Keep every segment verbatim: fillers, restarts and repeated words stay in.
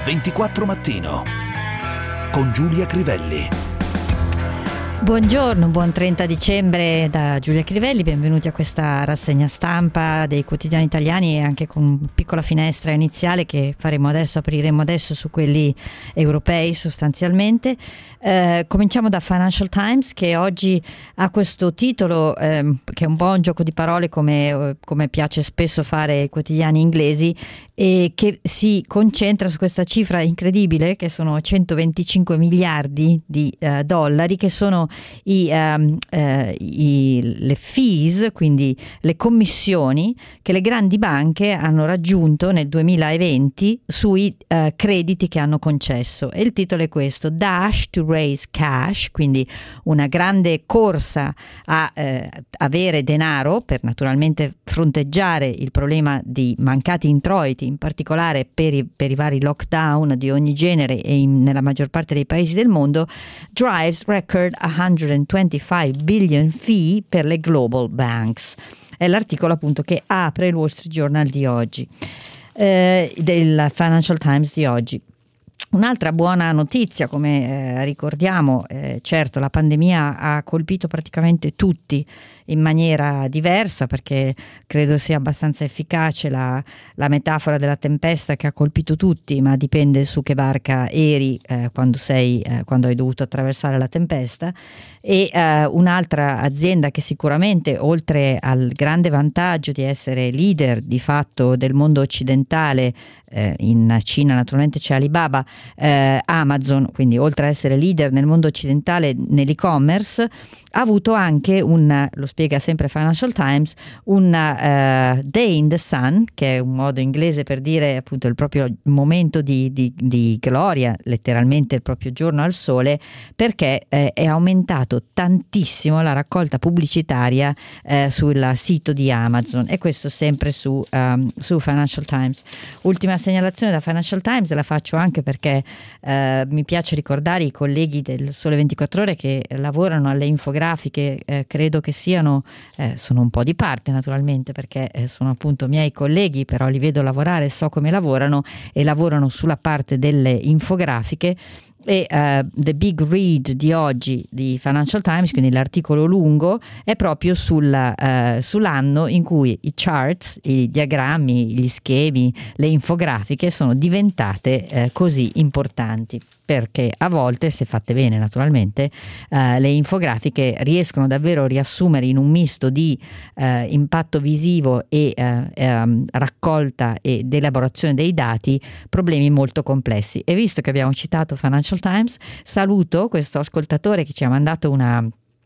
ventiquattro Mattino con Giulia Crivelli. Buongiorno, buon trenta dicembre da Giulia Crivelli, benvenuti a questa rassegna stampa dei quotidiani italiani, anche con una piccola finestra iniziale che faremo adesso, apriremo adesso su quelli europei sostanzialmente. Eh, cominciamo da Financial Times, che oggi ha questo titolo eh, che è un po' un gioco di parole come, come piace spesso fare ai quotidiani inglesi, e che si concentra su questa cifra incredibile che sono centoventicinque miliardi di eh, dollari, che sono I, um, eh, i, le fees, quindi le commissioni che le grandi banche hanno raggiunto nel duemilaventi sui uh, crediti che hanno concesso. E il titolo è questo: Dash to raise cash, quindi una grande corsa a eh, avere denaro per naturalmente fronteggiare il problema di mancati introiti, in particolare per i, per i vari lockdown di ogni genere e in, nella maggior parte dei paesi del mondo, drives record centoventicinque billion fee per le global banks. È l'articolo appunto che apre il Wall Street Journal di oggi, eh, del Financial Times di oggi. Un'altra buona notizia, come eh, ricordiamo, eh, certo la pandemia ha colpito praticamente tutti in maniera diversa, perché credo sia abbastanza efficace la, la metafora della tempesta che ha colpito tutti, ma dipende su che barca eri eh, quando, sei, eh, quando hai dovuto attraversare la tempesta. E eh, un'altra azienda che sicuramente, oltre al grande vantaggio di essere leader di fatto del mondo occidentale, eh, in Cina naturalmente c'è Alibaba, eh, Amazon, quindi oltre a essere leader nel mondo occidentale nell'e-commerce, ha avuto anche un, lo spiega sempre Financial Times, un uh, day in the sun, che è un modo inglese per dire appunto il proprio momento di, di, di gloria, letteralmente il proprio giorno al sole, perché eh, è aumentato tantissimo la raccolta pubblicitaria eh, sul sito di Amazon, e questo sempre su, um, su Financial Times. Ultima segnalazione da Financial Times, la faccio anche perché eh, mi piace ricordare i colleghi del Sole ventiquattro Ore che lavorano alle infografiche, eh, credo che siano, eh, sono un po' di parte naturalmente perché eh, sono appunto miei colleghi, però li vedo lavorare, so come lavorano, e lavorano sulla parte delle infografiche. E uh, The Big Read di oggi di Financial Times, quindi l'articolo lungo, è proprio sulla, uh, sull'anno in cui i charts, i diagrammi, gli schemi, le infografiche sono diventate uh, così importanti, perché a volte, se fatte bene naturalmente, uh, le infografiche riescono davvero a riassumere in un misto di uh, impatto visivo e uh, um, raccolta ed elaborazione dei dati problemi molto complessi. E visto che abbiamo citato Financial Times, saluto questo ascoltatore che ci ha mandato una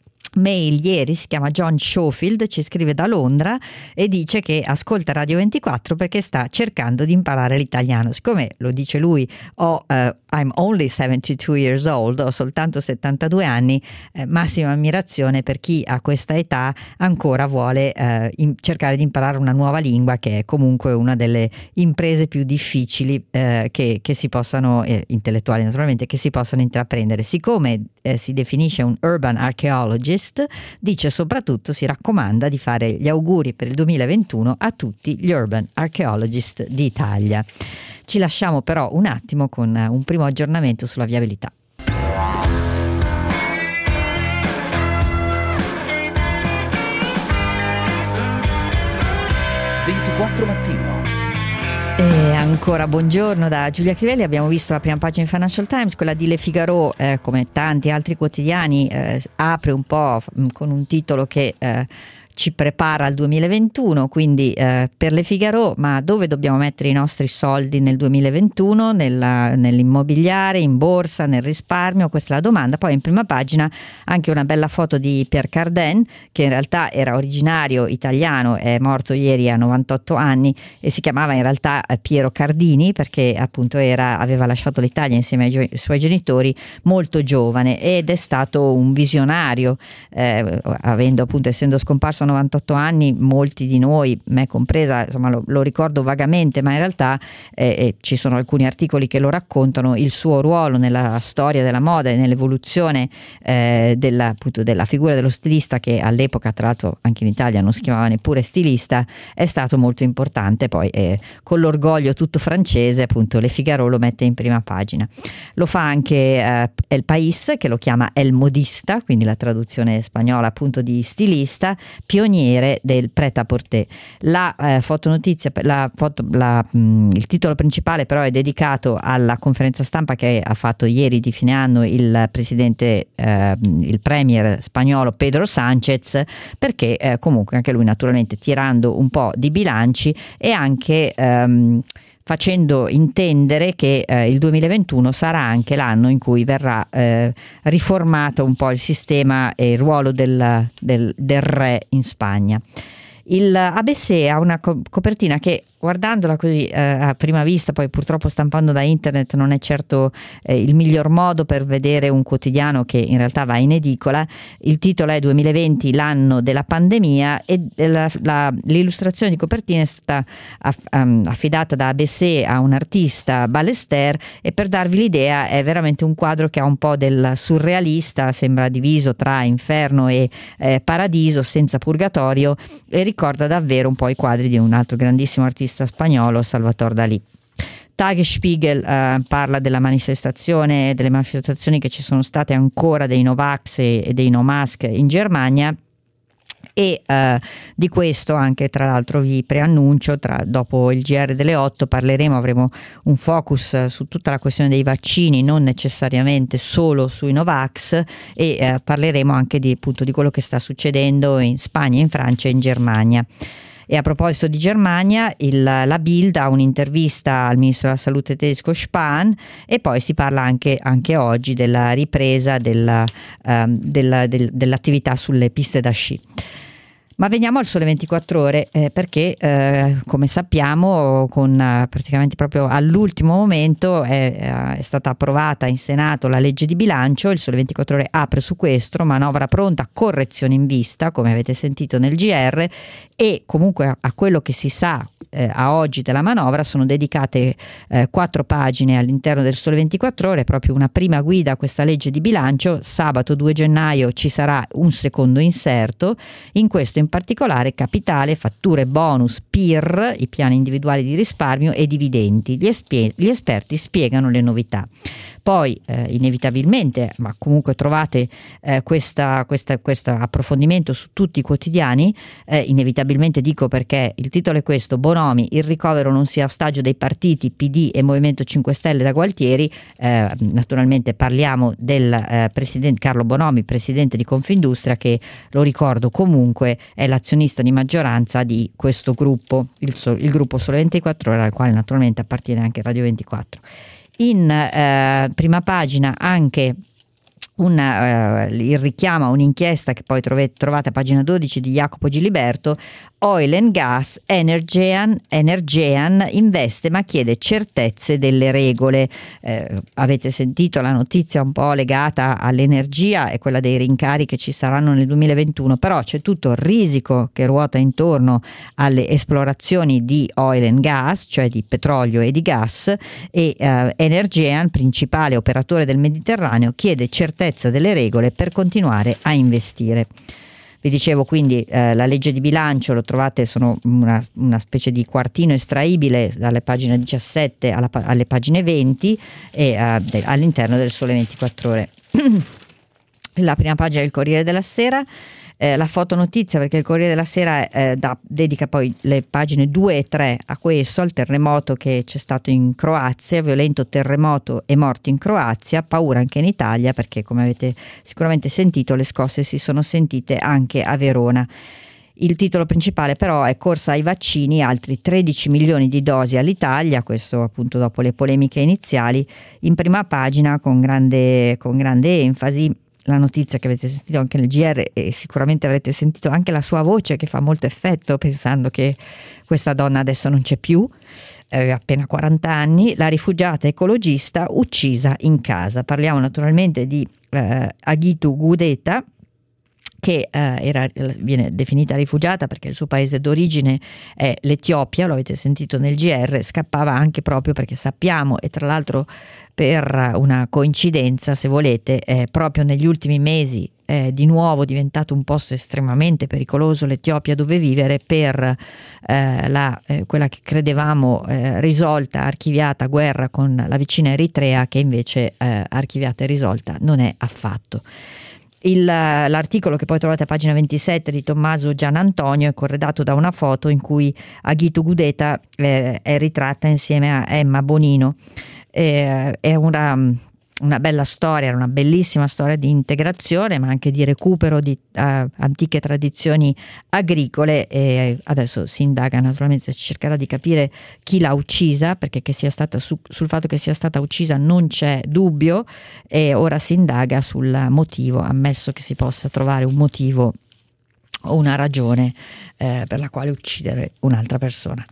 mail ieri, si chiama John Schofield, ci scrive da Londra e dice che ascolta Radio ventiquattro perché sta cercando di imparare l'italiano. Siccome, lo dice lui, ho uh, I'm only seventy-two years old, ho soltanto settantadue anni, eh, massima ammirazione per chi a questa età ancora vuole eh, in, cercare di imparare una nuova lingua, che è comunque una delle imprese più difficili eh, che, che si possano, eh, intellettuali naturalmente, che si possano intraprendere. Siccome eh, si definisce un urban archaeologist, dice soprattutto, si raccomanda di fare gli auguri per il duemilaventuno a tutti gli urban archaeologist d'Italia. Ci lasciamo però un attimo con un primo aggiornamento sulla viabilità. ventiquattro Mattino. E ancora buongiorno da Giulia Crivelli. Abbiamo visto la prima pagina in Financial Times, quella di Le Figaro, eh, come tanti altri quotidiani, eh, apre un po' con un titolo che eh, ci prepara al duemilaventuno, quindi eh, per Le Figaro, ma dove dobbiamo mettere i nostri soldi nel duemilaventuno? Nella, nell'immobiliare, in borsa, nel risparmio? Questa è la domanda. Poi in prima pagina anche una bella foto di Pierre Cardin, che in realtà era originario italiano, è morto ieri a novantotto anni e si chiamava in realtà Piero Cardini, perché appunto era, aveva lasciato l'Italia insieme ai, ai suoi genitori molto giovane, ed è stato un visionario, eh, avendo appunto essendo scomparso a novantotto anni, molti di noi, me compresa, insomma lo, lo ricordo vagamente, ma in realtà eh, eh, ci sono alcuni articoli che lo raccontano, il suo ruolo nella storia della moda e nell'evoluzione eh, della, appunto, della figura dello stilista, che all'epoca tra l'altro anche in Italia non si chiamava neppure stilista, è stato molto importante. Poi eh, con l'orgoglio tutto francese, appunto, Le Figaro lo mette in prima pagina. Lo fa anche eh, El País, che lo chiama El Modista, quindi la traduzione spagnola appunto di stilista, pioniere del prêt-à-porter. La eh, fotonotizia, la foto, la, mh, il titolo principale però è dedicato alla conferenza stampa che ha fatto ieri di fine anno il presidente, eh, il premier spagnolo Pedro Sánchez, perché eh, comunque anche lui naturalmente tirando un po' di bilanci e anche ehm, facendo intendere che eh, il duemilaventuno sarà anche l'anno in cui verrà eh, riformato un po' il sistema e il ruolo del, del, del re in Spagna. Il A B C ha una co- copertina che, guardandola così eh, a prima vista, poi purtroppo stampando da internet non è certo eh, il miglior modo per vedere un quotidiano che in realtà va in edicola. Il titolo è duemilaventi, l'anno della pandemia, e la, la, l'illustrazione di copertina è stata aff, um, affidata da A B C a un artista, Ballester, e per darvi l'idea è veramente un quadro che ha un po' del surrealista, sembra diviso tra inferno e eh, paradiso senza purgatorio, e ricorda davvero un po' i quadri di un altro grandissimo artista spagnolo, Salvador Dalí. Tagesspiegel eh, parla della manifestazione, delle manifestazioni che ci sono state ancora dei Novax e, e dei No Mask in Germania, e eh, di questo anche tra l'altro vi preannuncio, tra, dopo il G R delle otto parleremo, avremo un focus su tutta la questione dei vaccini, non necessariamente solo sui Novax, e eh, parleremo anche di, appunto, di quello che sta succedendo in Spagna, in Francia e in Germania. E a proposito di Germania, il, la Bild ha un'intervista al ministro della salute tedesco Spahn, e poi si parla anche, anche oggi della ripresa della, um, della, del, dell'attività sulle piste da sci. Ma veniamo al Sole ventiquattro Ore, eh, perché eh, come sappiamo con eh, praticamente proprio all'ultimo momento è, è stata approvata in Senato la legge di bilancio. Il Sole ventiquattro Ore apre su questo: manovra pronta, correzione in vista, come avete sentito nel G R, e comunque a, a quello che si sa eh, a oggi della manovra sono dedicate eh, quattro pagine all'interno del Sole ventiquattro Ore, proprio una prima guida a questa legge di bilancio. Sabato due gennaio ci sarà un secondo inserto, in questo in particolare capitale, fatture bonus, P I R, i piani individuali di risparmio, e dividendi. Gli, espie- gli esperti spiegano le novità. Poi eh, inevitabilmente, ma comunque trovate eh, questa, questa, questo approfondimento su tutti i quotidiani, eh, inevitabilmente dico perché il titolo è questo: Bonomi, il ricovero non sia ostaggio dei partiti P D e Movimento cinque Stelle da Gualtieri. Eh, naturalmente parliamo del eh, presidente Carlo Bonomi, presidente di Confindustria, che, lo ricordo comunque, è l'azionista di maggioranza di questo gruppo, il, il gruppo Sole ventiquattro Ore, al quale naturalmente appartiene anche Radio ventiquattro. In eh, prima pagina anche una, uh, il richiamo a un'inchiesta che poi trovate, trovate a pagina dodici di Jacopo Giliberto. Oil and Gas, Energean, Energean investe ma chiede certezze delle regole. Eh, avete sentito la notizia un po' legata all'energia e quella dei rincari che ci saranno nel duemilaventuno, però c'è tutto il risico che ruota intorno alle esplorazioni di oil and gas, cioè di petrolio e di gas, e eh, Energean, principale operatore del Mediterraneo, chiede certezza delle regole per continuare a investire. Vi dicevo quindi eh, la legge di bilancio, lo trovate, sono una, una specie di quartino estraibile dalle pagine diciassette alla, alle pagine venti, e eh, all'interno del Sole ventiquattro Ore. La prima pagina del Corriere della Sera, eh, la fotonotizia, perché il Corriere della Sera eh, da, dedica poi le pagine due e tre a questo, al terremoto che c'è stato in Croazia, violento terremoto e morti in Croazia, paura anche in Italia, perché come avete sicuramente sentito le scosse si sono sentite anche a Verona. Il titolo principale però è corsa ai vaccini, altri tredici milioni di dosi all'Italia, questo appunto dopo le polemiche iniziali. In prima pagina con grande, con grande enfasi la notizia che avete sentito anche nel G R, e sicuramente avrete sentito anche la sua voce che fa molto effetto pensando che questa donna adesso non c'è più, aveva appena quaranta anni, la rifugiata ecologista uccisa in casa. Parliamo naturalmente di eh, Agitu Gudeta, che eh, era, viene definita rifugiata perché il suo paese d'origine è l'Etiopia, lo avete sentito nel G R, scappava anche proprio perché sappiamo, e tra l'altro per una coincidenza se volete, eh, proprio negli ultimi mesi è di nuovo diventato un posto estremamente pericoloso l'Etiopia dove vivere per eh, la, eh, quella che credevamo eh, risolta, archiviata guerra con la vicina Eritrea, che invece eh, archiviata e risolta non è affatto. Il, l'articolo che poi trovate a pagina ventisette di Tommaso Gianantonio è corredato da una foto in cui Aghito Gudeta eh, è ritratta insieme a Emma Bonino. Eh, è una, una bella storia, una bellissima storia di integrazione, ma anche di recupero di uh, antiche tradizioni agricole, e adesso si indaga, naturalmente si cercherà di capire chi l'ha uccisa, perché che sia stata su, sul fatto che sia stata uccisa non c'è dubbio, e ora si indaga sul motivo, ammesso che si possa trovare un motivo o una ragione eh, per la quale uccidere un'altra persona.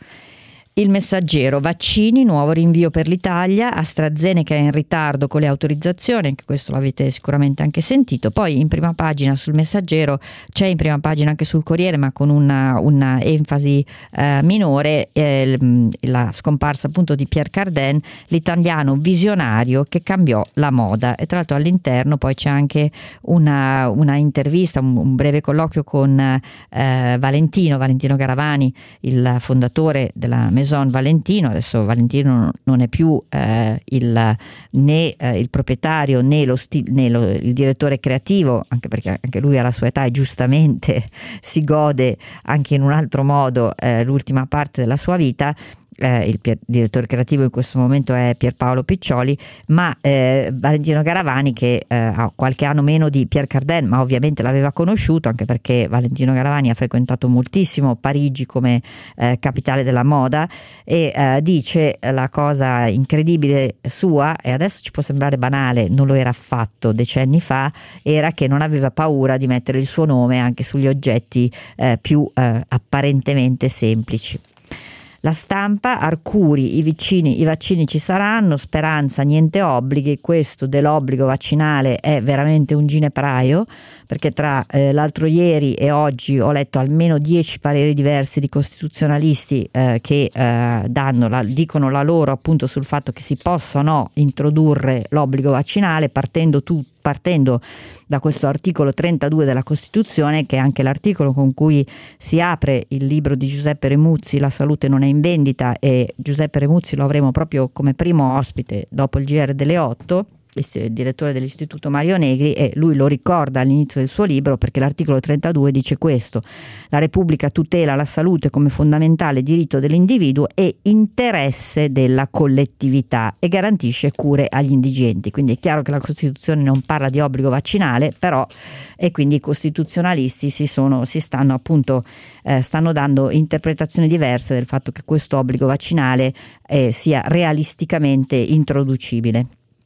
Il Messaggero, vaccini, nuovo rinvio per l'Italia, AstraZeneca è in ritardo con le autorizzazioni, anche questo l'avete sicuramente anche sentito. Poi in prima pagina sul Messaggero, c'è in prima pagina anche sul Corriere, ma con una, una enfasi eh, minore, eh, la scomparsa appunto di Pierre Cardin, l'italiano visionario che cambiò la moda. E tra l'altro all'interno poi c'è anche una, una intervista, un, un breve colloquio con eh, Valentino, Valentino Garavani, il fondatore della Maison Valentino. Adesso Valentino non è più eh, il, né eh, il proprietario né, lo sti- né lo, il direttore creativo, anche perché anche lui alla sua età e giustamente si gode anche in un altro modo eh, l'ultima parte della sua vita. Eh, il pier- direttore creativo in questo momento è Pierpaolo Piccioli, ma eh, Valentino Garavani, che eh, ha qualche anno meno di Pierre Cardin, ma ovviamente l'aveva conosciuto, anche perché Valentino Garavani ha frequentato moltissimo Parigi come eh, capitale della moda, e eh, dice la cosa incredibile sua, e adesso ci può sembrare banale, non lo era affatto decenni fa, era che non aveva paura di mettere il suo nome anche sugli oggetti eh, più eh, apparentemente semplici. La Stampa, Arcuri, i vaccini, i vaccini ci saranno, Speranza, niente obblighi. Questo dell'obbligo vaccinale è veramente un ginepraio, perché tra eh, l'altro ieri e oggi ho letto almeno dieci pareri diversi di costituzionalisti eh, che eh, danno la, dicono la loro appunto sul fatto che si possa o no introdurre l'obbligo vaccinale, partendo tu, partendo da questo articolo trentadue della Costituzione, che è anche l'articolo con cui si apre il libro di Giuseppe Remuzzi, La salute non è in vendita, e Giuseppe Remuzzi lo avremo proprio come primo ospite dopo il G R delle otto, il direttore dell'Istituto Mario Negri, e lui lo ricorda all'inizio del suo libro, perché l'articolo trentadue dice questo: la Repubblica tutela la salute come fondamentale diritto dell'individuo e interesse della collettività e garantisce cure agli indigenti. Quindi è chiaro che la Costituzione non parla di obbligo vaccinale, però, e quindi i costituzionalisti si sono si stanno appunto eh, stanno dando interpretazioni diverse del fatto che questo obbligo vaccinale eh, sia realisticamente introducibile.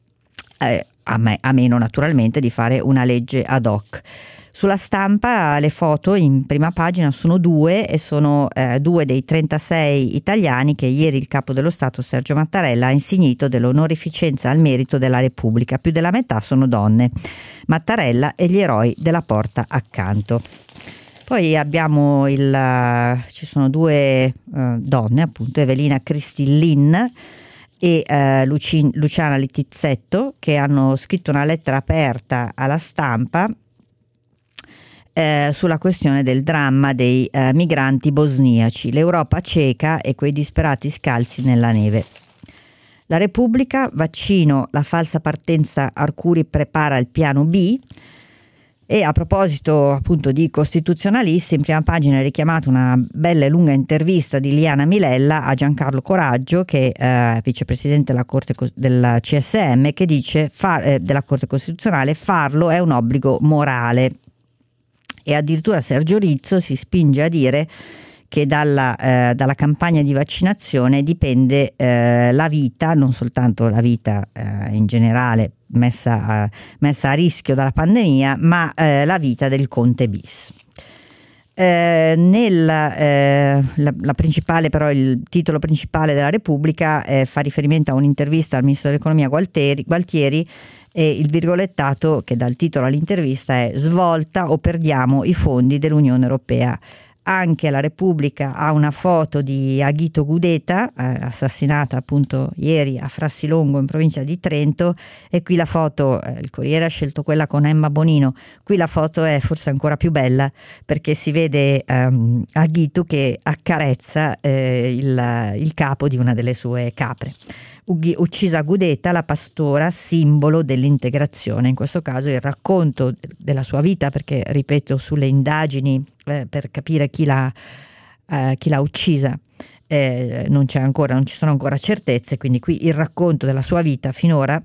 Eh, a, me, a meno naturalmente di fare una legge ad hoc. Sulla Stampa le foto in prima pagina sono due, e sono eh, due dei trentasei italiani che ieri il capo dello Stato Sergio Mattarella ha insignito dell'onorificenza al merito della Repubblica. Più della metà sono donne, Mattarella e gli eroi della porta accanto. Poi abbiamo il ci sono due uh, donne, appunto, Evelina Cristillin e eh, Luci- Luciana Littizzetto, che hanno scritto una lettera aperta alla Stampa eh, sulla questione del dramma dei eh, migranti bosniaci, l'Europa cieca e quei disperati scalzi nella neve. La Repubblica, vaccino, la falsa partenza, Arcuri prepara il piano B. E a proposito appunto di costituzionalisti, in prima pagina è richiamata una bella e lunga intervista di Liana Milella a Giancarlo Coraggio, che è eh, vicepresidente della Corte del C S M, che dice far, eh, della Corte Costituzionale: farlo è un obbligo morale. E addirittura Sergio Rizzo si spinge a dire che dalla, eh, dalla campagna di vaccinazione dipende eh, la vita, non soltanto la vita eh, in generale messa a, messa a rischio dalla pandemia, ma eh, la vita del Conte bis. Eh, nella, eh, la, la principale, però il titolo principale della Repubblica eh, fa riferimento a un'intervista al ministro dell'economia Gualtieri, Gualtieri e il virgolettato che dà il titolo all'intervista è "Svolta o perdiamo i fondi dell'Unione Europea". Anche la Repubblica ha una foto di Aghito Gudeta, eh, assassinata appunto ieri a Frassilongo in provincia di Trento, e qui la foto, eh, il Corriere ha scelto quella con Emma Bonino, qui la foto è forse ancora più bella perché si vede ehm, Aghito che accarezza eh, il, il capo di una delle sue capre. Uccisa Gudeta, la pastora, simbolo dell'integrazione, in questo caso il racconto della sua vita, perché ripeto, sulle indagini eh, per capire chi l'ha, eh, chi l'ha uccisa eh, non c'è ancora, non ci sono ancora certezze, quindi qui il racconto della sua vita finora,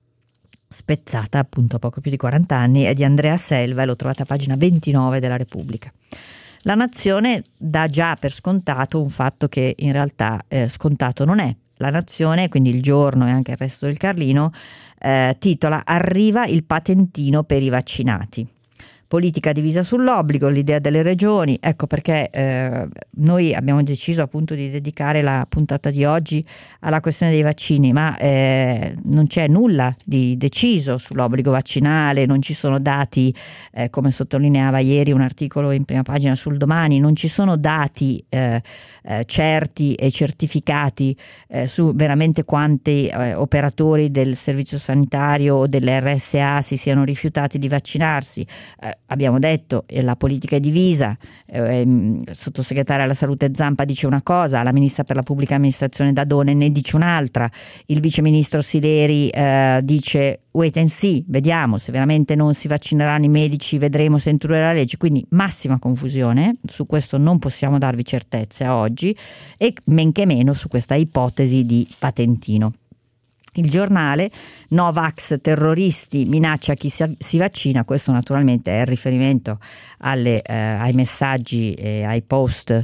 spezzata appunto a poco più di quaranta anni, è di Andrea Selva e lo trovate a pagina ventinove della Repubblica. La Nazione dà già per scontato un fatto che in realtà eh, scontato non è. La Nazione, quindi Il Giorno e anche il Resto del Carlino, eh, titola "Arriva il patentino per i vaccinati". Politica divisa sull'obbligo, l'idea delle regioni, ecco perché eh, noi abbiamo deciso appunto di dedicare la puntata di oggi alla questione dei vaccini, ma eh, non c'è nulla di deciso sull'obbligo vaccinale, non ci sono dati, eh, come sottolineava ieri un articolo in prima pagina sul Domani, non ci sono dati eh, eh, certi e certificati eh, su veramente quanti eh, operatori del servizio sanitario o dell'R S A si siano rifiutati di vaccinarsi. Eh, Abbiamo detto che la politica è divisa, eh, il sottosegretario alla salute Zampa dice una cosa, la ministra per la pubblica amministrazione Dadone ne dice un'altra, il viceministro Sileri eh, dice wait and see, vediamo se veramente non si vaccineranno i medici, vedremo se introdurrà la legge, quindi massima confusione, su questo non possiamo darvi certezze a oggi e men che meno su questa ipotesi di patentino. Il Giornale, Novax terroristi, minaccia chi si, si vaccina, questo naturalmente è il riferimento alle, eh, ai messaggi e ai post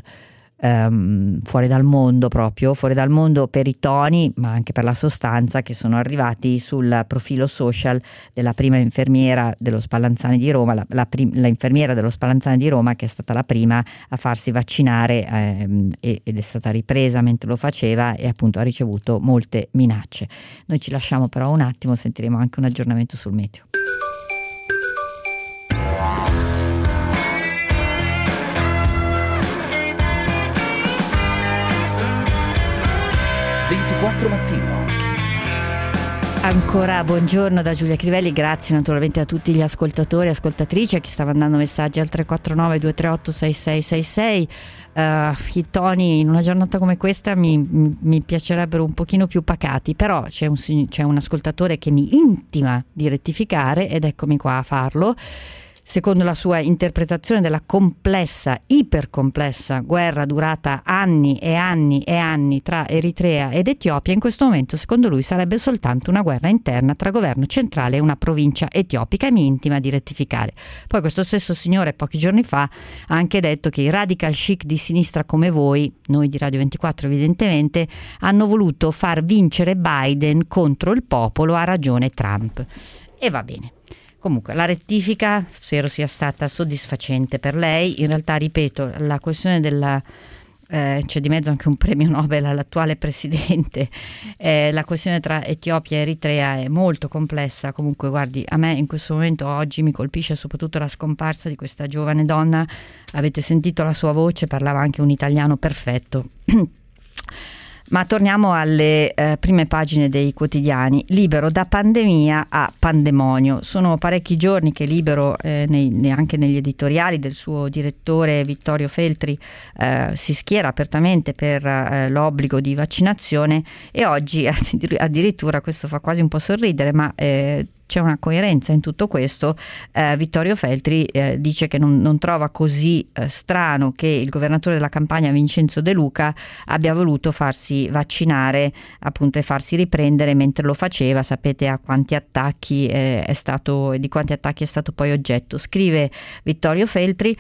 ehm, fuori dal mondo proprio, fuori dal mondo per i toni ma anche per la sostanza che sono arrivati sul profilo social della prima infermiera dello Spallanzani di Roma, la, la, prim, la infermiera dello Spallanzani di Roma che è stata la prima a farsi vaccinare ehm, ed è stata ripresa mentre lo faceva e appunto ha ricevuto molte minacce. Noi ci lasciamo però un attimo, sentiremo anche un aggiornamento sul meteo. ventiquattro Mattino. Ancora buongiorno da Giulia Crivelli, grazie naturalmente a tutti gli ascoltatori e ascoltatrici, a chi sta mandando messaggi al tre quattro nove due tre otto sei sei sei sei. Uh, i toni in una giornata come questa mi, mi, mi piacerebbero un pochino più pacati, però c'è un, c'è un ascoltatore che mi intima di rettificare ed eccomi qua a farlo. Secondo la sua interpretazione della complessa, ipercomplessa guerra durata anni e anni e anni tra Eritrea ed Etiopia, in questo momento secondo lui sarebbe soltanto una guerra interna tra governo centrale e una provincia etiopica, e mi intima di rettificare. Poi questo stesso signore pochi giorni fa ha anche detto che i radical chic di sinistra come voi, noi di Radio ventiquattro evidentemente, hanno voluto far vincere Biden contro il popolo, ha ragione Trump. E va bene. Comunque la rettifica spero sia stata soddisfacente per lei. In realtà, ripeto, la questione della eh, c'è di mezzo anche un premio Nobel all'attuale presidente, eh, la questione tra Etiopia e Eritrea è molto complessa. Comunque guardi, a me in questo momento oggi mi colpisce soprattutto la scomparsa di questa giovane donna. Avete sentito la sua voce, parlava anche un italiano perfetto. Ma torniamo alle eh, prime pagine dei quotidiani. Libero da pandemia a pandemonio. Sono parecchi giorni che Libero, eh, nei, anche negli editoriali del suo direttore Vittorio Feltri, eh, si schiera apertamente per eh, l'obbligo di vaccinazione, e oggi addirittura, questo fa quasi un po' sorridere, ma eh, c'è una coerenza in tutto questo. eh, Vittorio Feltri eh, dice che non, non trova così eh, strano che il governatore della Campania Vincenzo De Luca abbia voluto farsi vaccinare appunto e farsi riprendere mentre lo faceva. Sapete a quanti attacchi eh, è stato, di quanti attacchi è stato poi oggetto. Scrive Vittorio Feltri: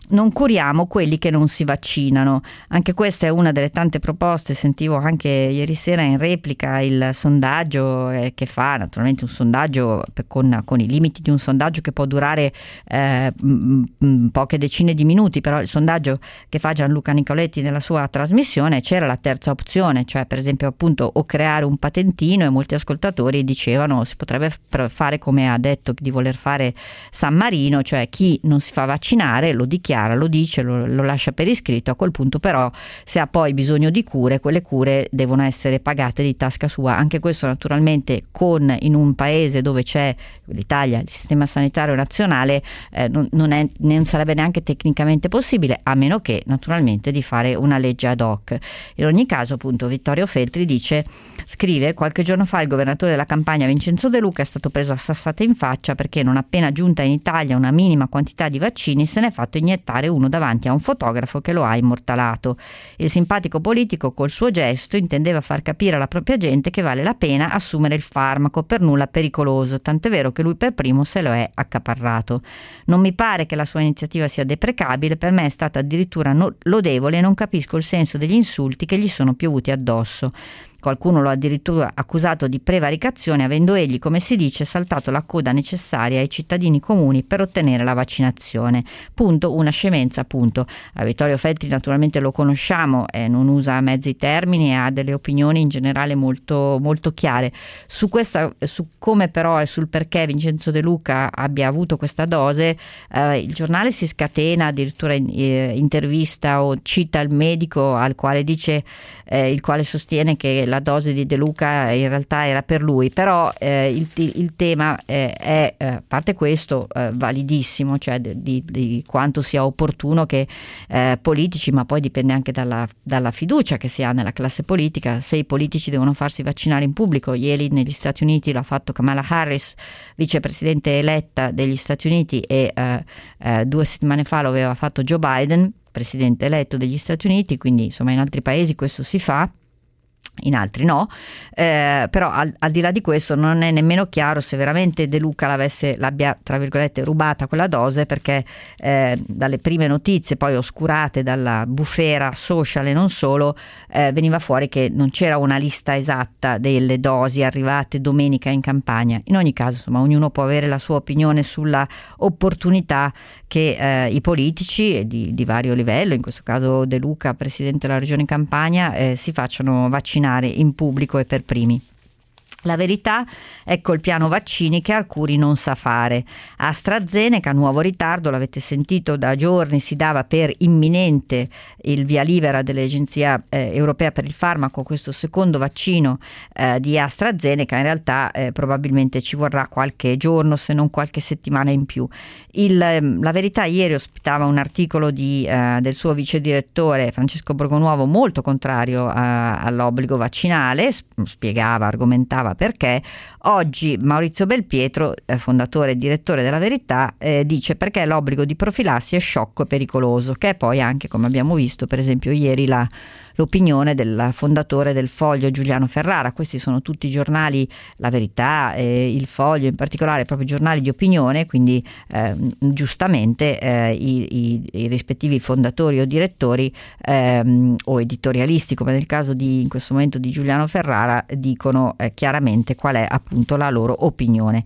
non curiamo quelli che non si vaccinano. Anche questa è una delle tante proposte. Sentivo anche ieri sera in replica il sondaggio eh, che fa, naturalmente un sondaggio con, con i limiti di un sondaggio che può durare eh, m- m- poche decine di minuti, però il sondaggio che fa Gianluca Nicoletti nella sua trasmissione, c'era la terza opzione, cioè per esempio appunto o creare un patentino, e molti ascoltatori dicevano si potrebbe fare come ha detto di voler fare San Marino, cioè chi non si fa vaccinare lo dichiara, lo dice, lo, lo lascia per iscritto. A quel punto però, se ha poi bisogno di cure, quelle cure devono essere pagate di tasca sua. Anche questo naturalmente con in un paese dove c'è l'Italia, il sistema sanitario nazionale, eh, non, non, è, non sarebbe neanche tecnicamente possibile, a meno che naturalmente di fare una legge ad hoc. In ogni caso appunto Vittorio Feltri dice, scrive: qualche giorno fa il governatore della Campania Vincenzo De Luca è stato preso a sassate in faccia perché non appena giunta in Italia una minima quantità di vaccini se n'è fatto iniettare uno davanti a un fotografo che lo ha immortalato. Il simpatico politico col suo gesto intendeva far capire alla propria gente che vale la pena assumere il farmaco, per nulla pericoloso, tant'è vero che lui per primo se lo è accaparrato. Non mi pare che la sua iniziativa sia deprecabile, per me è stata addirittura no- lodevole e non capisco il senso degli insulti che gli sono piovuti addosso. Qualcuno lo ha addirittura accusato di prevaricazione, avendo egli, come si dice, saltato la coda necessaria ai cittadini comuni per ottenere la vaccinazione. Punto, una scemenza, punto. A Vittorio Feltri naturalmente lo conosciamo, eh, non usa mezzi termini e ha delle opinioni in generale molto, molto chiare. Su questa, su come però e sul perché Vincenzo De Luca abbia avuto questa dose, eh, il giornale si scatena, addirittura in, eh, intervista o cita il medico al quale dice, eh, il quale sostiene che la dose di De Luca in realtà era per lui, però eh, il, il tema eh, è, eh, a parte questo, eh, validissimo, cioè di, di quanto sia opportuno che eh, politici, ma poi dipende anche dalla, dalla fiducia che si ha nella classe politica, se i politici devono farsi vaccinare in pubblico. Ieri negli Stati Uniti l'ha fatto Kamala Harris, vicepresidente eletta degli Stati Uniti, e eh, eh, due settimane fa lo aveva fatto Joe Biden, presidente eletto degli Stati Uniti, quindi insomma in altri paesi questo si fa, in altri no, eh, però al, al di là di questo non è nemmeno chiaro se veramente De Luca l'avesse, l'abbia tra virgolette rubata quella dose, perché eh, dalle prime notizie poi oscurate dalla bufera social e non solo, eh, veniva fuori che non c'era una lista esatta delle dosi arrivate domenica in Campania. In ogni caso insomma ognuno può avere la sua opinione sulla opportunità che eh, i politici di, di vario livello, in questo caso De Luca, presidente della regione Campania, eh, si facciano vaccinare in pubblico e per primi. La verità, ecco il piano vaccini che Arcuri non sa fare. AstraZeneca, nuovo ritardo, l'avete sentito, da giorni si dava per imminente il via libera dell'Agenzia eh, Europea per il Farmaco, questo secondo vaccino eh, di AstraZeneca. In realtà eh, probabilmente ci vorrà qualche giorno, se non qualche settimana in più. Il, la verità ieri ospitava un articolo di, eh, del suo vice direttore Francesco Borgonuovo, molto contrario a, all'obbligo vaccinale, spiegava, argomentava perché. Oggi Maurizio Belpietro, eh, fondatore e direttore della Verità, eh, dice perché l'obbligo di profilassi è sciocco e pericoloso, che è poi anche, come abbiamo visto per esempio ieri, la, l'opinione del fondatore del Foglio Giuliano Ferrara. Questi sono tutti giornali, La Verità e il Foglio in particolare, proprio giornali di opinione, quindi eh, giustamente eh, i, i, i rispettivi fondatori o direttori ehm, o editorialisti, come nel caso di in questo momento di Giuliano Ferrara, dicono eh, chiaramente qual è appunto la loro opinione.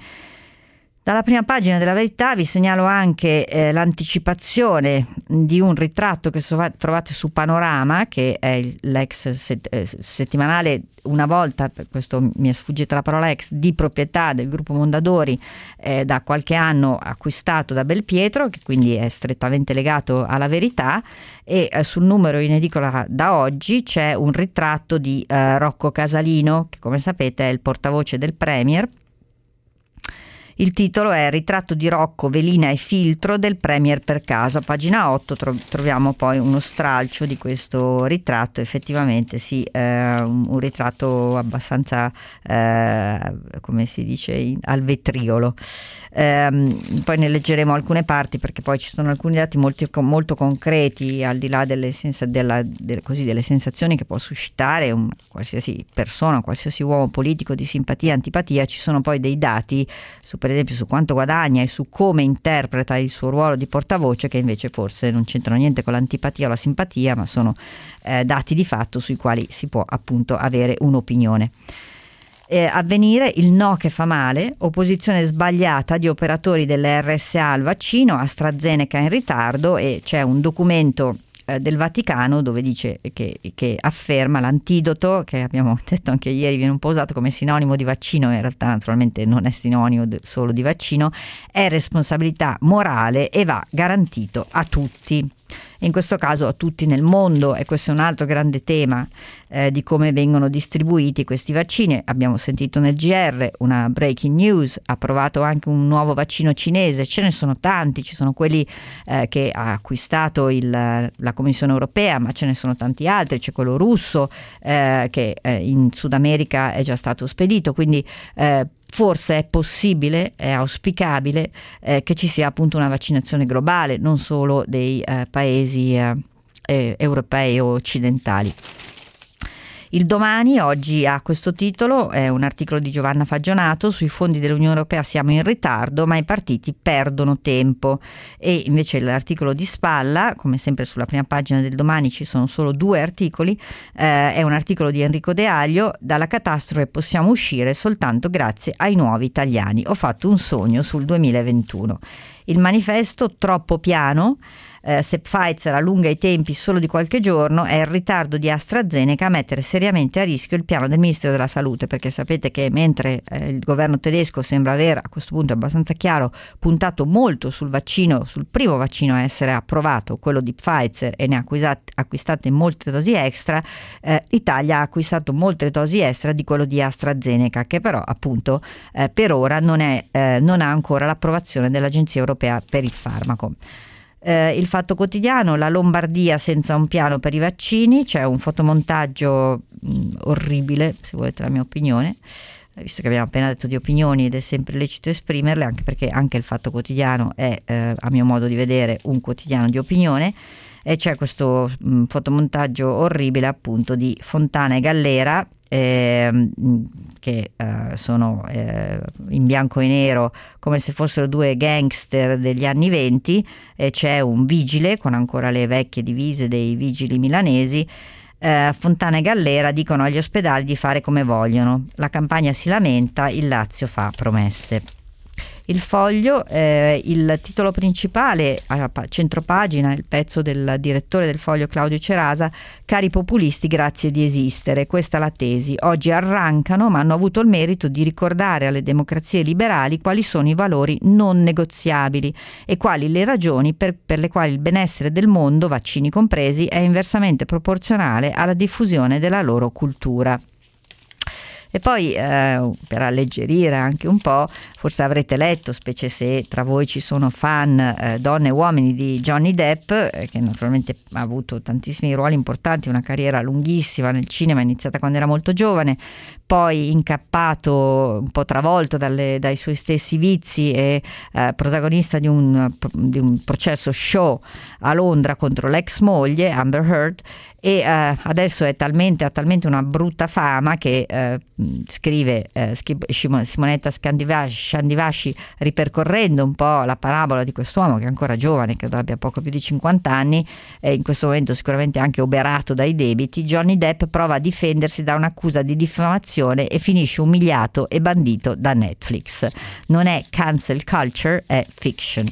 Dalla prima pagina della Verità vi segnalo anche eh, l'anticipazione di un ritratto che so- trovate su Panorama, che è il, l'ex set- eh, settimanale, una volta, per questo mi è sfuggita la parola ex, di proprietà del gruppo Mondadori, eh, da qualche anno acquistato da Belpietro, che quindi è strettamente legato alla Verità, e eh, sul numero in edicola da oggi c'è un ritratto di eh, Rocco Casalino, che come sapete è il portavoce del Premier. Il titolo è Ritratto di Rocco, velina e filtro del Premier per caso. A pagina otto tro- troviamo poi uno stralcio di questo ritratto. Effettivamente sì, eh, un, un ritratto abbastanza, eh, come si dice, in, al vetriolo. Eh, poi ne leggeremo alcune parti, perché poi ci sono alcuni dati molto, molto concreti, al di là delle, senza, della, delle, così, delle sensazioni che può suscitare un qualsiasi persona, qualsiasi uomo politico di simpatia, antipatia. Ci sono poi dei dati su per esempio su quanto guadagna e su come interpreta il suo ruolo di portavoce, che invece forse non c'entrano niente con l'antipatia o la simpatia, ma sono eh, dati di fatto sui quali si può appunto avere un'opinione. Eh, Avvenire, il no che fa male, opposizione sbagliata di operatori dell'R S A al vaccino, AstraZeneca in ritardo, e c'è un documento eh, del Vaticano dove dice che, che afferma l'antidoto, che abbiamo detto anche ieri viene un po' usato come sinonimo di vaccino, in realtà naturalmente non è sinonimo de- solo di vaccino, è responsabilità morale e va garantito a tutti. In questo caso a tutti nel mondo, e questo è un altro grande tema eh, di come vengono distribuiti questi vaccini. Abbiamo sentito nel G R una breaking news, ha approvato anche un nuovo vaccino cinese, ce ne sono tanti, ci sono quelli eh, che ha acquistato il, la Commissione Europea, ma ce ne sono tanti altri, c'è quello russo eh, che eh, in Sud America è già stato spedito, quindi eh, forse è possibile, è auspicabile eh, che ci sia appunto una vaccinazione globale, non solo dei eh, paesi eh, eh, europei o occidentali. Il Domani oggi ha questo titolo, è un articolo di Giovanna Fagionato: sui fondi dell'Unione Europea siamo in ritardo ma i partiti perdono tempo. E invece l'articolo di Spalla, come sempre sulla prima pagina del Domani ci sono solo due articoli, eh, è un articolo di Enrico De Aglio: dalla catastrofe possiamo uscire soltanto grazie ai nuovi italiani, ho fatto un sogno sul duemilaventuno. Il Manifesto, troppo piano. Eh, se Pfizer allunga i tempi solo di qualche giorno, è il ritardo di AstraZeneca a mettere seriamente a rischio il piano del Ministero della Salute, perché sapete che mentre eh, il governo tedesco sembra aver, a questo punto è abbastanza chiaro, puntato molto sul vaccino, sul primo vaccino a essere approvato, quello di Pfizer, e ne ha acquistate, acquistate molte dosi extra, eh, l'Italia ha acquistato molte dosi extra di quello di AstraZeneca, che però appunto eh, per ora non, è, eh, non ha ancora l'approvazione dell'Agenzia Europea per il Farmaco. Eh, il Fatto Quotidiano, la Lombardia senza un piano per i vaccini, c'è un fotomontaggio mh, orribile, se volete la mia opinione, visto che abbiamo appena detto di opinioni ed è sempre lecito esprimerle, anche perché anche il Fatto Quotidiano è eh, a mio modo di vedere un quotidiano di opinione, e c'è questo mh, fotomontaggio orribile appunto di Fontana e Gallera, Eh, che eh, sono eh, in bianco e nero come se fossero due gangster degli anni venti, e c'è un vigile con ancora le vecchie divise dei vigili milanesi. eh, Fontana e Gallera dicono agli ospedali di fare come vogliono, la campagna si lamenta, il Lazio fa promesse. Il Foglio, eh, il titolo principale, a centropagina, il pezzo del direttore del Foglio Claudio Cerasa: cari populisti, grazie di esistere, questa è la tesi, oggi arrancano ma hanno avuto il merito di ricordare alle democrazie liberali quali sono i valori non negoziabili e quali le ragioni per, per le quali il benessere del mondo, vaccini compresi, è inversamente proporzionale alla diffusione della loro cultura. E poi eh, per alleggerire anche un po', forse avrete letto, specie se tra voi ci sono fan eh, donne e uomini di Johnny Depp, eh, che naturalmente ha avuto tantissimi ruoli importanti, una carriera lunghissima nel cinema, iniziata quando era molto giovane, poi incappato, un po' travolto dalle, dai suoi stessi vizi e eh, protagonista di un, di un processo show a Londra contro l'ex moglie Amber Heard, e eh, adesso è talmente, ha talmente una brutta fama che eh, scrive eh, Simonetta Scandivasci, ripercorrendo un po' la parabola di quest'uomo che è ancora giovane, credo abbia poco più di cinquanta anni, e in questo momento sicuramente anche oberato dai debiti. Johnny Depp prova a difendersi da un'accusa di diffamazione e finisce umiliato e bandito da Netflix. Non è cancel culture, è fiction.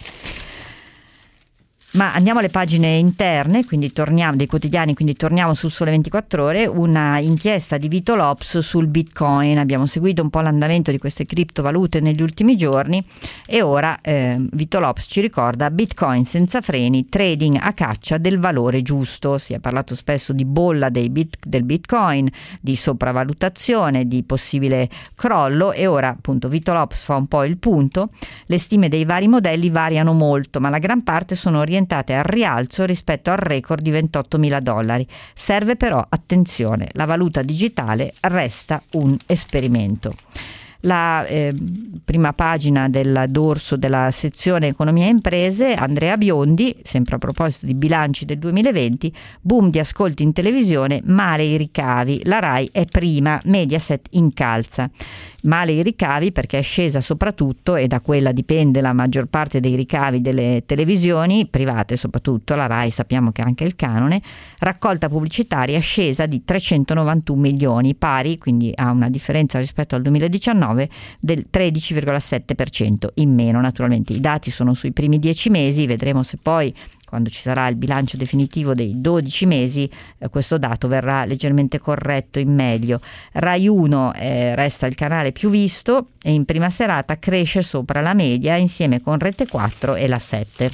Ma andiamo alle pagine interne, quindi torniamo dei quotidiani, quindi torniamo sul Sole ventiquattro Ore, una inchiesta di Vito Lops sul Bitcoin. Abbiamo seguito un po' l'andamento di queste criptovalute negli ultimi giorni e ora eh, Vito Lops ci ricorda: Bitcoin senza freni, trading a caccia del valore giusto. Si è parlato spesso di bolla dei bit, del Bitcoin, di sopravvalutazione, di possibile crollo, e ora appunto Vito Lops fa un po' il punto. Le stime dei vari modelli variano molto, ma la gran parte sono orientate al rialzo rispetto al record di ventottomila dollari. Serve però attenzione, la valuta digitale resta un esperimento. La eh, prima pagina del dorso della sezione Economia e Imprese, Andrea Biondi, sempre a proposito di bilanci del duemilaventi, boom di ascolti in televisione, male i ricavi, la Rai è prima, Mediaset incalza. Male i ricavi perché è scesa soprattutto, e da quella dipende la maggior parte dei ricavi delle televisioni private, soprattutto la Rai, sappiamo che anche il canone, raccolta pubblicitaria è scesa di trecentonovantuno milioni, pari quindi a una differenza rispetto al duemiladiciannove del tredici virgola sette per cento in meno. Naturalmente i dati sono sui primi dieci mesi, vedremo se poi, quando ci sarà il bilancio definitivo dei dodici mesi, eh, questo dato verrà leggermente corretto in meglio. Rai uno eh, resta il canale più visto e in prima serata cresce sopra la media insieme con Rete quattro e la sette.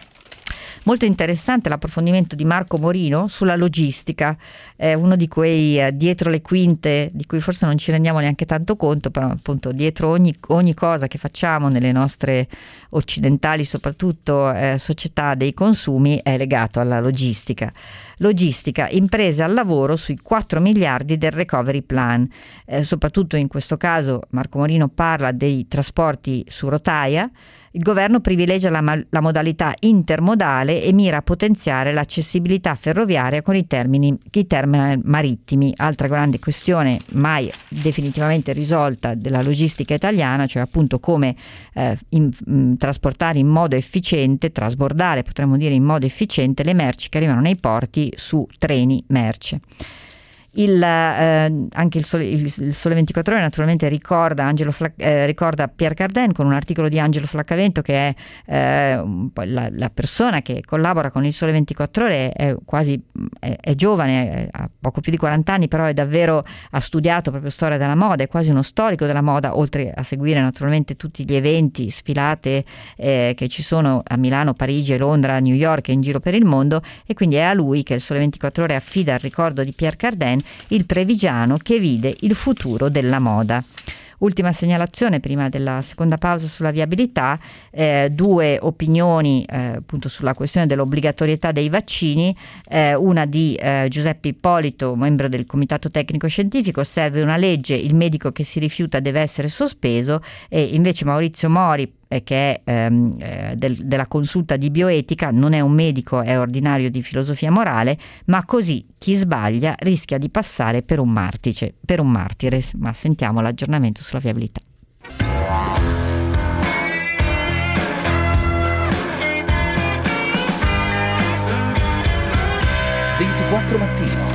Molto interessante l'approfondimento di Marco Morino sulla logistica, è uno di quei eh, dietro le quinte di cui forse non ci rendiamo neanche tanto conto, però appunto dietro ogni, ogni cosa che facciamo nelle nostre occidentali, soprattutto eh, società dei consumi, è legato alla logistica. Logistica, imprese al lavoro sui quattro miliardi del recovery plan, eh, soprattutto in questo caso Marco Morino parla dei trasporti su rotaia. Il governo privilegia la, ma- la modalità intermodale e mira a potenziare l'accessibilità ferroviaria con i, termini, i terminal marittimi. Altra grande questione mai definitivamente risolta della logistica italiana, cioè appunto come eh, in, in, trasportare in modo efficiente, trasbordare potremmo dire in modo efficiente le merci che arrivano nei porti su treni merce. Il, eh, anche il Sole, il, il Sole ventiquattro Ore naturalmente ricorda, Angelo Flac, eh, ricorda Pierre Cardin con un articolo di Angelo Flaccavento, che è eh, la, la persona che collabora con il Sole ventiquattro Ore, è quasi è, è giovane, ha poco più di quaranta anni, però è davvero, ha studiato proprio storia della moda, è quasi uno storico della moda, oltre a seguire naturalmente tutti gli eventi, sfilate eh, che ci sono a Milano, Parigi, Londra, New York e in giro per il mondo, e quindi è a lui che il Sole ventiquattro Ore affida il ricordo di Pierre Cardin, il trevigiano che vide il futuro della moda. Ultima segnalazione prima della seconda pausa sulla viabilità, eh, due opinioni eh, appunto sulla questione dell'obbligatorietà dei vaccini, eh, una di eh, Giuseppe Ippolito, membro del Comitato Tecnico Scientifico: serve una legge, il medico che si rifiuta deve essere sospeso, e invece Maurizio Mori, eh, che è ehm, eh, del, della consulta di bioetica, non è un medico, è ordinario di filosofia morale, ma così chi sbaglia rischia di passare per un martice, per un martire. Ma sentiamo l'aggiornamento sulla viabilità. ventiquattro mattino.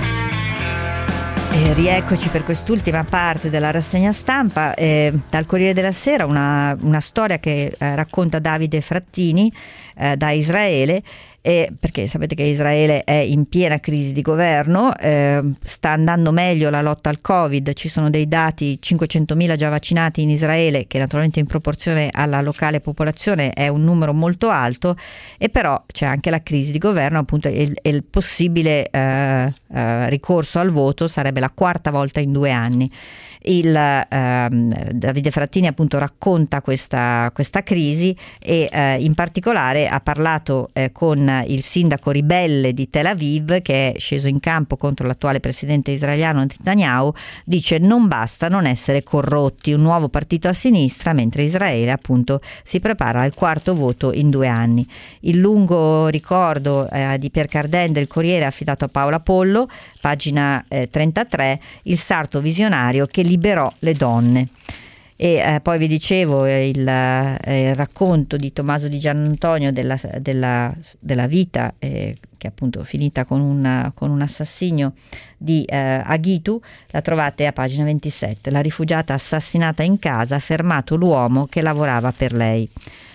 E rieccoci per quest'ultima parte della rassegna stampa. Eh, dal Corriere della Sera una, una storia che eh, racconta Davide Frattini eh, da Israele, eh, perché sapete che Israele è in piena crisi di governo, eh, sta andando meglio la lotta al Covid, ci sono dei dati, cinquecentomila già vaccinati in Israele, che naturalmente in proporzione alla locale popolazione è un numero molto alto, e però c'è anche la crisi di governo, appunto, e il, il possibile eh, eh, ricorso al voto sarebbe la quarta volta in due anni. Il ehm, Davide Frattini appunto racconta questa, questa crisi e eh, in particolare ha parlato eh, con il sindaco ribelle di Tel Aviv, che è sceso in campo contro l'attuale presidente israeliano Netanyahu. Dice: non basta non essere corrotti, un nuovo partito a sinistra, mentre Israele appunto si prepara al quarto voto in due anni. Il lungo ricordo eh, di Pierre Cardin del Corriere affidato a Paola Pollo, pagina eh, trentatré, il sarto visionario che liberò le donne. E eh, poi vi dicevo eh, il, eh, il racconto di Tommaso Di Giannantonio della, della, della vita eh, che è appunto finita con, una, con un assassinio di eh, Aghitu. La trovate a pagina ventisette. La rifugiata assassinata in casa, ha fermato l'uomo che lavorava per lei.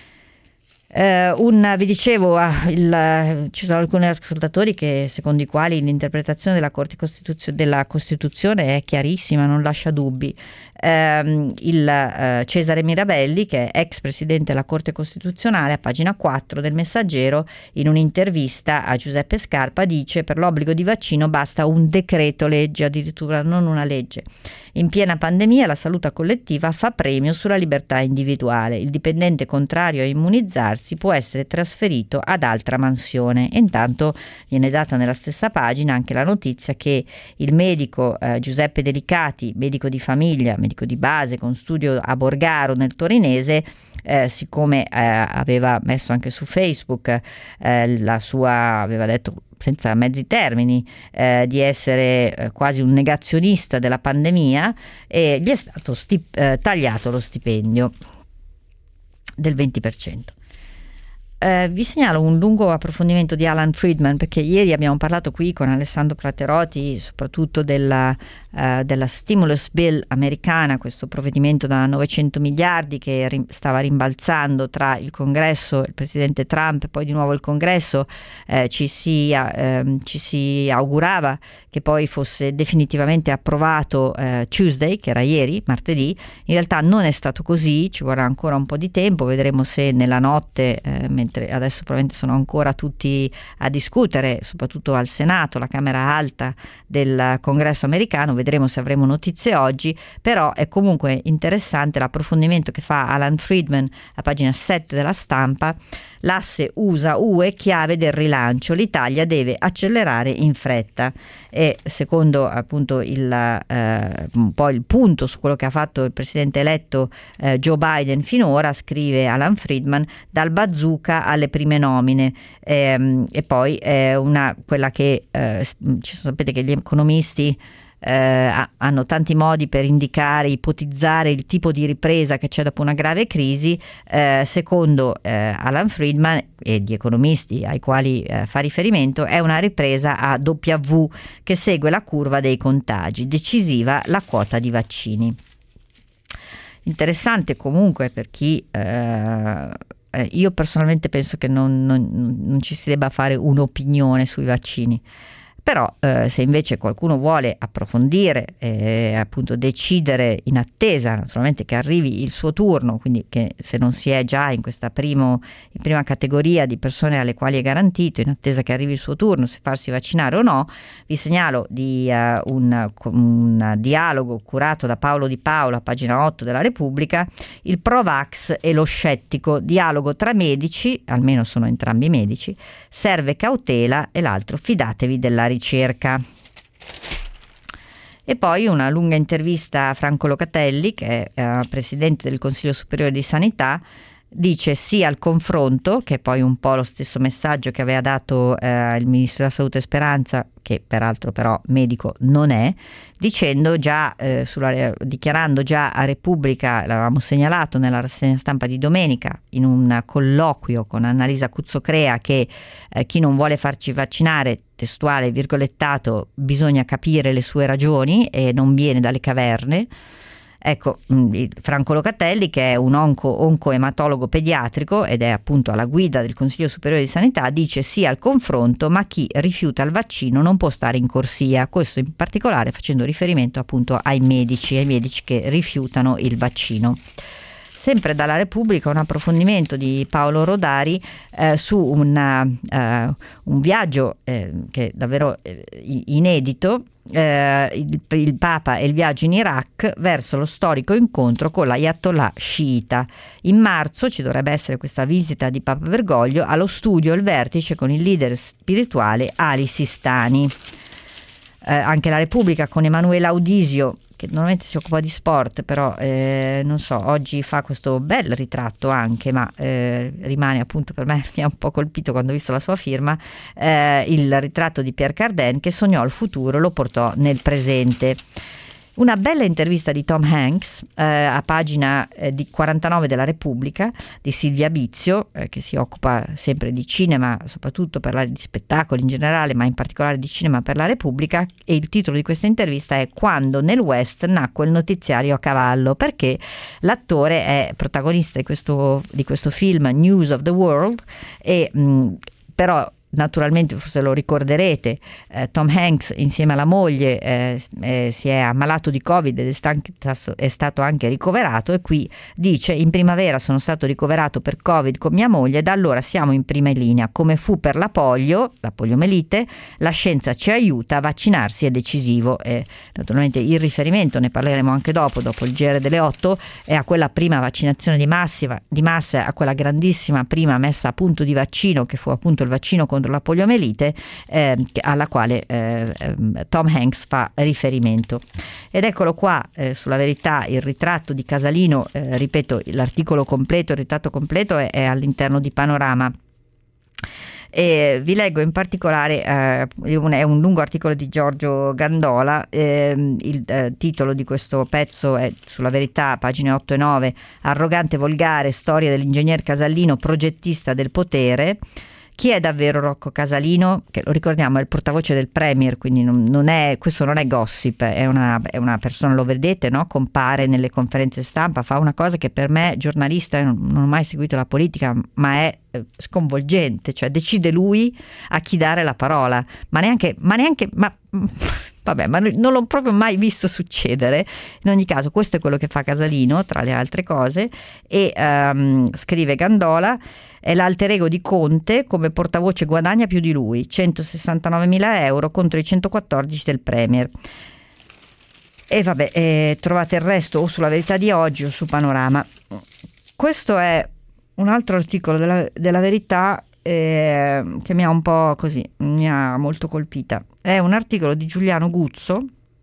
Uh, un, vi dicevo, uh, il, ci sono alcuni ascoltatori che secondo i quali l'interpretazione della Corte Costituzio- della Costituzione è chiarissima, non lascia dubbi. Uh, il uh, Cesare Mirabelli, che è ex presidente della Corte Costituzionale, a pagina quattro del Messaggero, in un'intervista a Giuseppe Scarpa, dice: per l'obbligo di vaccino basta un decreto legge, addirittura non una legge. In piena pandemia la salute collettiva fa premio sulla libertà individuale. Il dipendente contrario a immunizzarsi si può essere trasferito ad altra mansione. E intanto viene data nella stessa pagina anche la notizia che il medico eh, Giuseppe Delicati, medico di famiglia, medico di base con studio a Borgaro nel torinese, eh, siccome eh, aveva messo anche su Facebook eh, la sua, aveva detto senza mezzi termini eh, di essere eh, quasi un negazionista della pandemia, e gli è stato stip- eh, tagliato lo stipendio del venti per cento. Eh, vi segnalo un lungo approfondimento di Alan Friedman, perché ieri abbiamo parlato qui con Alessandro Praterotti soprattutto della, uh, della stimulus bill americana, questo provvedimento da novecento miliardi che rim- stava rimbalzando tra il Congresso, il presidente Trump e poi di nuovo il Congresso. Eh, ci, si, uh, ci si augurava che poi fosse definitivamente approvato uh, Tuesday, che era ieri, martedì. In realtà non è stato così, ci vorrà ancora un po' di tempo, vedremo se nella notte, eh, mentre adesso probabilmente sono ancora tutti a discutere, soprattutto al Senato, la Camera Alta del Congresso americano, vedremo se avremo notizie oggi. Però è comunque interessante l'approfondimento che fa Alan Friedman a pagina sette della Stampa. L'asse U S A-U E chiave del rilancio, l'Italia deve accelerare in fretta. E secondo appunto il, eh, un po' il punto su quello che ha fatto il presidente eletto eh, Joe Biden finora, scrive Alan Friedman, dal bazooka alle prime nomine. Ehm, e poi è una quella che eh, ci sapete che gli economisti Eh, hanno tanti modi per indicare, ipotizzare il tipo di ripresa che c'è dopo una grave crisi. Eh, secondo eh, Alan Friedman e gli economisti ai quali eh, fa riferimento, è una ripresa a W che segue la curva dei contagi, decisiva la quota di vaccini. Interessante comunque per chi eh, eh, io personalmente penso che non, non, non ci si debba fare un'opinione sui vaccini. Però eh, se invece qualcuno vuole approfondire e eh, appunto decidere in attesa naturalmente che arrivi il suo turno, quindi che se non si è già in questa primo, in prima categoria di persone alle quali è garantito, in attesa che arrivi il suo turno, se farsi vaccinare o no, vi segnalo di uh, un, un dialogo curato da Paolo Di Paola a pagina otto della Repubblica, il Pro-Vax e lo scettico, dialogo tra medici, almeno sono entrambi medici, serve cautela, e l'altro fidatevi della ricerca. ricerca. E poi una lunga intervista a Franco Locatelli, che è eh, presidente del Consiglio Superiore di Sanità. Dice sì al confronto, che è poi un po' lo stesso messaggio che aveva dato eh, il ministro della Salute Speranza, che peraltro però medico non è, dicendo già eh, sulla, dichiarando già a Repubblica, l'avevamo segnalato nella rassegna stampa di domenica in un colloquio con Annalisa Cuzzocrea, che eh, chi non vuole farci vaccinare, testuale virgolettato, bisogna capire le sue ragioni e non viene dalle caverne. Ecco, Franco Locatelli, che è un onco, oncoematologo pediatrico ed è appunto alla guida del Consiglio Superiore di Sanità, dice sì al confronto, ma chi rifiuta il vaccino non può stare in corsia. Questo in particolare facendo riferimento appunto ai medici, ai medici che rifiutano il vaccino. Sempre dalla Repubblica un approfondimento di Paolo Rodari eh, su una, uh, un viaggio eh, che è davvero eh, inedito, eh, il, il Papa e il viaggio in Iraq verso lo storico incontro con l'Ayatollah sciita. In marzo ci dovrebbe essere questa visita di Papa Bergoglio allo studio il vertice con il leader spirituale Ali Sistani. Eh, anche la Repubblica con Emanuela Audisio, che normalmente si occupa di sport, però eh, non so, oggi fa questo bel ritratto anche, ma eh, rimane appunto, per me mi ha un po' colpito quando ho visto la sua firma, eh, il ritratto di Pierre Cardin, che sognò il futuro, lo portò nel presente. Una bella intervista di Tom Hanks eh, a pagina eh, di quarantanove della Repubblica, di Silvia Bizio, eh, che si occupa sempre di cinema, soprattutto parlare di spettacoli in generale, ma in particolare di cinema per la Repubblica, e il titolo di questa intervista è Quando nel West nacque il notiziario a cavallo, perché l'attore è protagonista di questo, di questo film News of the World, e mh, però naturalmente forse lo ricorderete, eh, Tom Hanks insieme alla moglie eh, eh, si è ammalato di Covid ed è, stanco, è stato anche ricoverato, e qui dice: in primavera sono stato ricoverato per Covid con mia moglie, da allora siamo in prima linea. Come fu per la polio, la poliomelite, la scienza ci aiuta, vaccinarsi è decisivo. E naturalmente il riferimento, ne parleremo anche dopo, dopo il G R delle otto, è a quella prima vaccinazione di massa, di massa, a quella grandissima prima messa a punto di vaccino, che fu appunto il vaccino contro la poliomelite, eh, alla quale eh, Tom Hanks fa riferimento. Ed eccolo qua, eh, sulla Verità, il ritratto di Casalino, eh, ripeto, l'articolo completo, il ritratto completo è, è all'interno di Panorama. E vi leggo in particolare, eh, è un lungo articolo di Giorgio Gandola, eh, il eh, titolo di questo pezzo è sulla Verità, pagine otto e nove: arrogante volgare, storia dell'ingegner Casalino, progettista del potere. Chi è davvero Rocco Casalino? Che, lo ricordiamo, è il portavoce del Premier, quindi non, non è, questo non è gossip, è una, è una persona, lo vedete, no? Compare nelle conferenze stampa, fa una cosa che per me, giornalista, non, non ho mai seguito la politica, ma è eh, sconvolgente, cioè decide lui a chi dare la parola, ma neanche, ma neanche, ma... Vabbè, ma non l'ho proprio mai visto succedere. In ogni caso, questo è quello che fa Casalino, tra le altre cose, e um, scrive Gandola: è l'alter ego di Conte, come portavoce guadagna più di lui, centosessantanovemila euro contro i centoquattordici del Premier. E vabbè, eh, trovate il resto o sulla Verità di oggi o su Panorama. Questo è un altro articolo della, della Verità eh, che mi ha un po' così, mi ha molto colpita. È un articolo di Giuliano Guzzo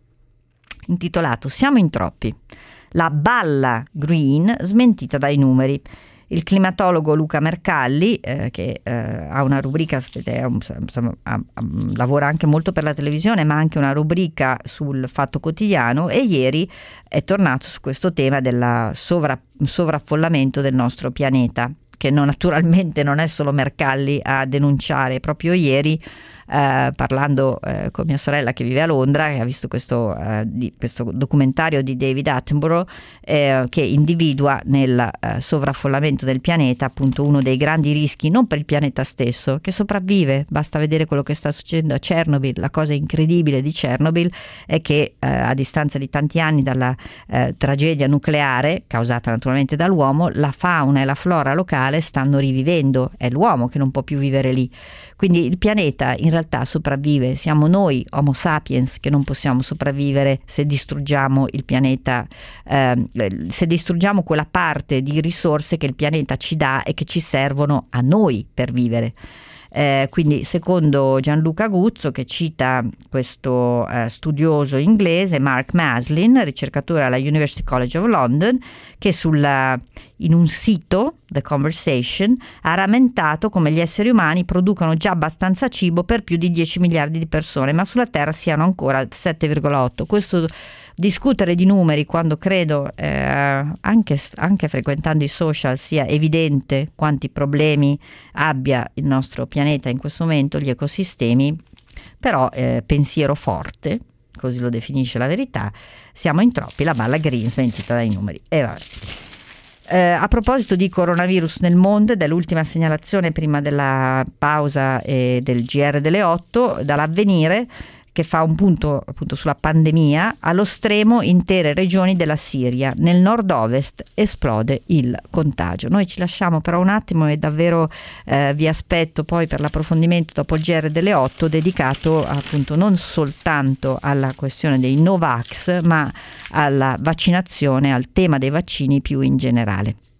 intitolato "Siamo in troppi. La balla green smentita dai numeri". Il climatologo Luca Mercalli, eh, che eh, ha una rubrica, è un, insomma, ha, ha, lavora anche molto per la televisione, ma anche una rubrica sul Fatto Quotidiano, e ieri è tornato su questo tema del sovra, sovraffollamento del nostro pianeta, che non, naturalmente non è solo Mercalli a denunciare. Proprio ieri, eh, parlando eh, con mia sorella che vive a Londra, che ha visto questo, eh, di, questo documentario di David Attenborough, eh, che individua nel eh, sovraffollamento del pianeta appunto uno dei grandi rischi, non per il pianeta stesso, che sopravvive. Basta vedere quello che sta succedendo a Chernobyl. La cosa incredibile di Chernobyl è che eh, a distanza di tanti anni dalla eh, tragedia nucleare causata naturalmente dall'uomo, la fauna e la flora locale stanno rivivendo. È l'uomo che non può più vivere lì. Quindi il pianeta in realtà sopravvive. Siamo noi Homo sapiens che non possiamo sopravvivere se distruggiamo il pianeta, eh, se distruggiamo quella parte di risorse che il pianeta ci dà e che ci servono a noi per vivere. Eh, quindi secondo Gianluca Guzzo, che cita questo eh, studioso inglese Mark Maslin, ricercatore alla University College of London, che sulla, in un sito, The Conversation, ha rammentato come gli esseri umani producano già abbastanza cibo per più di dieci miliardi di persone, ma sulla Terra siano ancora sette virgola otto. Questo discutere di numeri, quando credo eh, anche, anche frequentando i social sia evidente quanti problemi abbia il nostro pianeta in questo momento, gli ecosistemi, però eh, pensiero forte, così lo definisce La Verità. Siamo in troppi, la balla green smentita dai numeri. E vabbè. Eh, a proposito di coronavirus nel mondo, ed è l'ultima segnalazione prima della pausa e del G R delle otto, dall'Avvenire, che fa un punto appunto sulla pandemia. Allo stremo intere regioni della Siria, nel nord-ovest esplode il contagio. Noi ci lasciamo però un attimo e davvero eh, vi aspetto poi per l'approfondimento dopo il G R delle otto, dedicato appunto non soltanto alla questione dei Novax, ma alla vaccinazione, al tema dei vaccini più in generale.